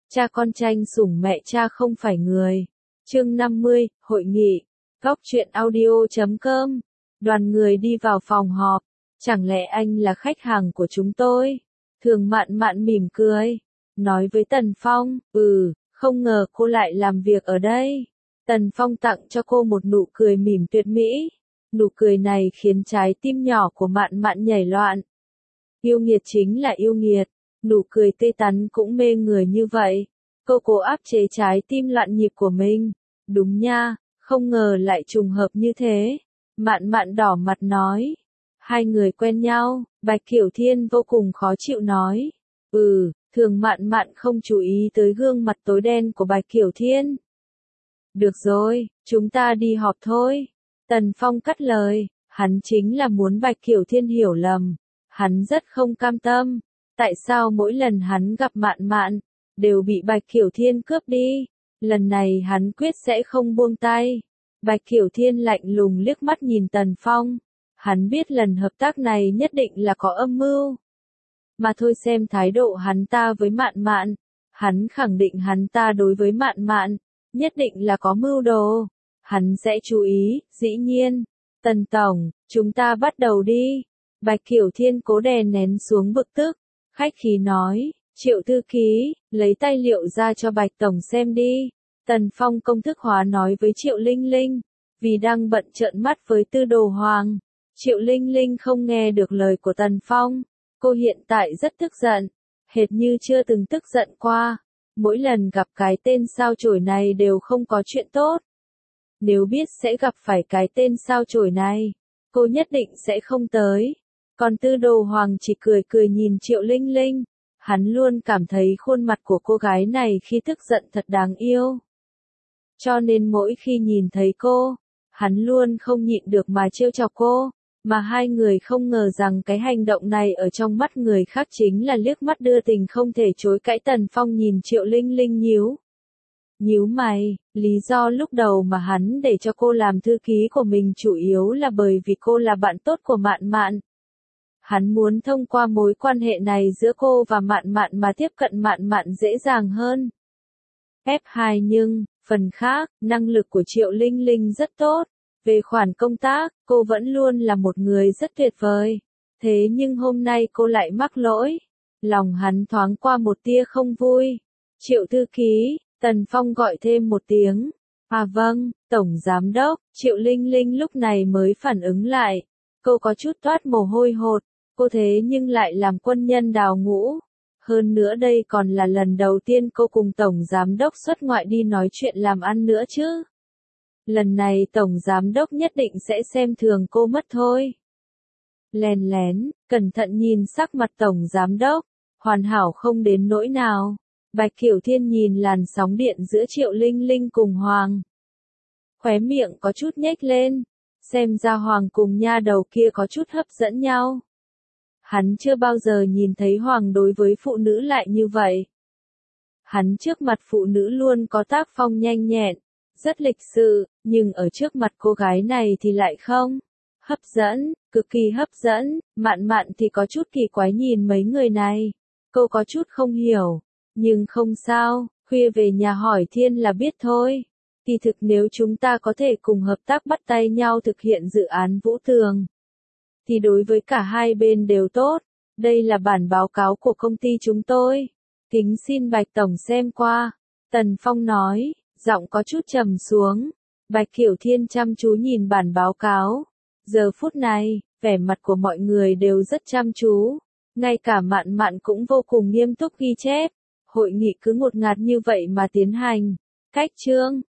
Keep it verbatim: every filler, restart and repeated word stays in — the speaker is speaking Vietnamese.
Cha con tranh sủng mẹ cha không phải người. Chương năm mươi, hội nghị. Góc truyện audio chấm com. Đoàn người đi vào phòng họp. Chẳng lẽ anh là khách hàng của chúng tôi? Thường Mạn Mạn mỉm cười. Nói với Tần Phong, ừ, không ngờ cô lại làm việc ở đây. Tần Phong tặng cho cô một nụ cười mỉm tuyệt mỹ. Nụ cười này khiến trái tim nhỏ của Mạn Mạn nhảy loạn. Yêu nghiệt chính là yêu nghiệt. Nụ cười tươi tắn cũng mê người như vậy. Cô cố áp chế trái tim loạn nhịp của mình. Đúng nha, không ngờ lại trùng hợp như thế. Mạn Mạn đỏ mặt nói. Hai người quen nhau, Bạch Kiểu Thiên vô cùng khó chịu nói. Ừ, thường Mạn Mạn không chú ý tới gương mặt tối đen của Bạch Kiểu Thiên. Được rồi, chúng ta đi họp thôi. Tần Phong cắt lời, hắn chính là muốn Bạch Kiểu Thiên hiểu lầm. Hắn rất không cam tâm. Tại sao mỗi lần hắn gặp Mạn Mạn, đều bị Bạch Kiểu Thiên cướp đi? Lần này hắn quyết sẽ không buông tay. Bạch Kiểu Thiên lạnh lùng liếc mắt nhìn Tần Phong. Hắn biết lần hợp tác này nhất định là có âm mưu. Mà thôi xem thái độ hắn ta với Mạn Mạn. Hắn khẳng định hắn ta đối với Mạn Mạn, nhất định là có mưu đồ. Hắn sẽ chú ý, dĩ nhiên. Tần Tổng, chúng ta bắt đầu đi. Bạch Kiểu Thiên cố đè nén xuống bực tức. Khách khí nói, Triệu thư ký, lấy tài liệu ra cho Bạch Tổng xem đi. Tần Phong công thức hóa nói với Triệu Linh Linh. Vì đang bận trợn mắt với Tư Đồ Hoàng. Triệu Linh Linh không nghe được lời của Tần Phong. Cô hiện tại rất tức giận. Hệt như chưa từng tức giận qua. Mỗi lần gặp cái tên sao chổi này đều không có chuyện tốt. Nếu biết sẽ gặp phải cái tên sao chổi này, cô nhất định sẽ không tới. Còn Tư Đồ Hoàng chỉ cười cười nhìn Triệu Linh Linh. Hắn luôn cảm thấy khuôn mặt của cô gái này khi tức giận thật đáng yêu. Cho nên mỗi khi nhìn thấy cô, hắn luôn không nhịn được mà trêu chọc cô. Mà hai người không ngờ rằng cái hành động này ở trong mắt người khác chính là liếc mắt đưa tình không thể chối cãi. Tần Phong nhìn Triệu Linh Linh nhíu. Nhíu mày, lý do lúc đầu mà hắn để cho cô làm thư ký của mình chủ yếu là bởi vì cô là bạn tốt của Mạn Mạn. Hắn muốn thông qua mối quan hệ này giữa cô và Mạn Mạn mà tiếp cận Mạn Mạn dễ dàng hơn. ép hai nhưng, phần khác, năng lực của Triệu Linh Linh rất tốt. Về khoản công tác, cô vẫn luôn là một người rất tuyệt vời. Thế nhưng hôm nay cô lại mắc lỗi. Lòng hắn thoáng qua một tia không vui. Triệu thư ký, Tần Phong gọi thêm một tiếng. À vâng, Tổng Giám Đốc. Triệu Linh Linh lúc này mới phản ứng lại. Cô có chút toát mồ hôi hột. Cô thế nhưng lại làm quân nhân đào ngũ. Hơn nữa đây còn là lần đầu tiên cô cùng Tổng Giám Đốc xuất ngoại đi nói chuyện làm ăn nữa chứ. Lần này Tổng Giám Đốc nhất định sẽ xem thường cô mất thôi. Lén lén, cẩn thận nhìn sắc mặt Tổng Giám Đốc. Hoàn hảo không đến nỗi nào. Bạch Kiểu Thiên nhìn làn sóng điện giữa Triệu Linh Linh cùng Hoàng. Khóe miệng có chút nhếch lên. Xem ra Hoàng cùng nha đầu kia có chút hấp dẫn nhau. Hắn chưa bao giờ nhìn thấy Hoàng đối với phụ nữ lại như vậy. Hắn trước mặt phụ nữ luôn có tác phong nhanh nhẹn, rất lịch sự, nhưng ở trước mặt cô gái này thì lại không. Hấp dẫn, cực kỳ hấp dẫn. Mạn Mạn thì có chút kỳ quái nhìn mấy người này. Cô có chút không hiểu. Nhưng không sao, khuya về nhà hỏi Thiên là biết thôi. Kỳ thực nếu chúng ta có thể cùng hợp tác bắt tay nhau thực hiện dự án Vũ Tường, thì đối với cả hai bên đều tốt. Đây là bản báo cáo của công ty chúng tôi. Kính xin Bạch Tổng xem qua. Tần Phong nói, giọng có chút trầm xuống. Bạch Kiểu Thiên chăm chú nhìn bản báo cáo. Giờ phút này, vẻ mặt của mọi người đều rất chăm chú. Ngay cả Mạn Mạn cũng vô cùng nghiêm túc ghi chép. Hội nghị cứ ngột ngạt như vậy mà tiến hành. Cách chương,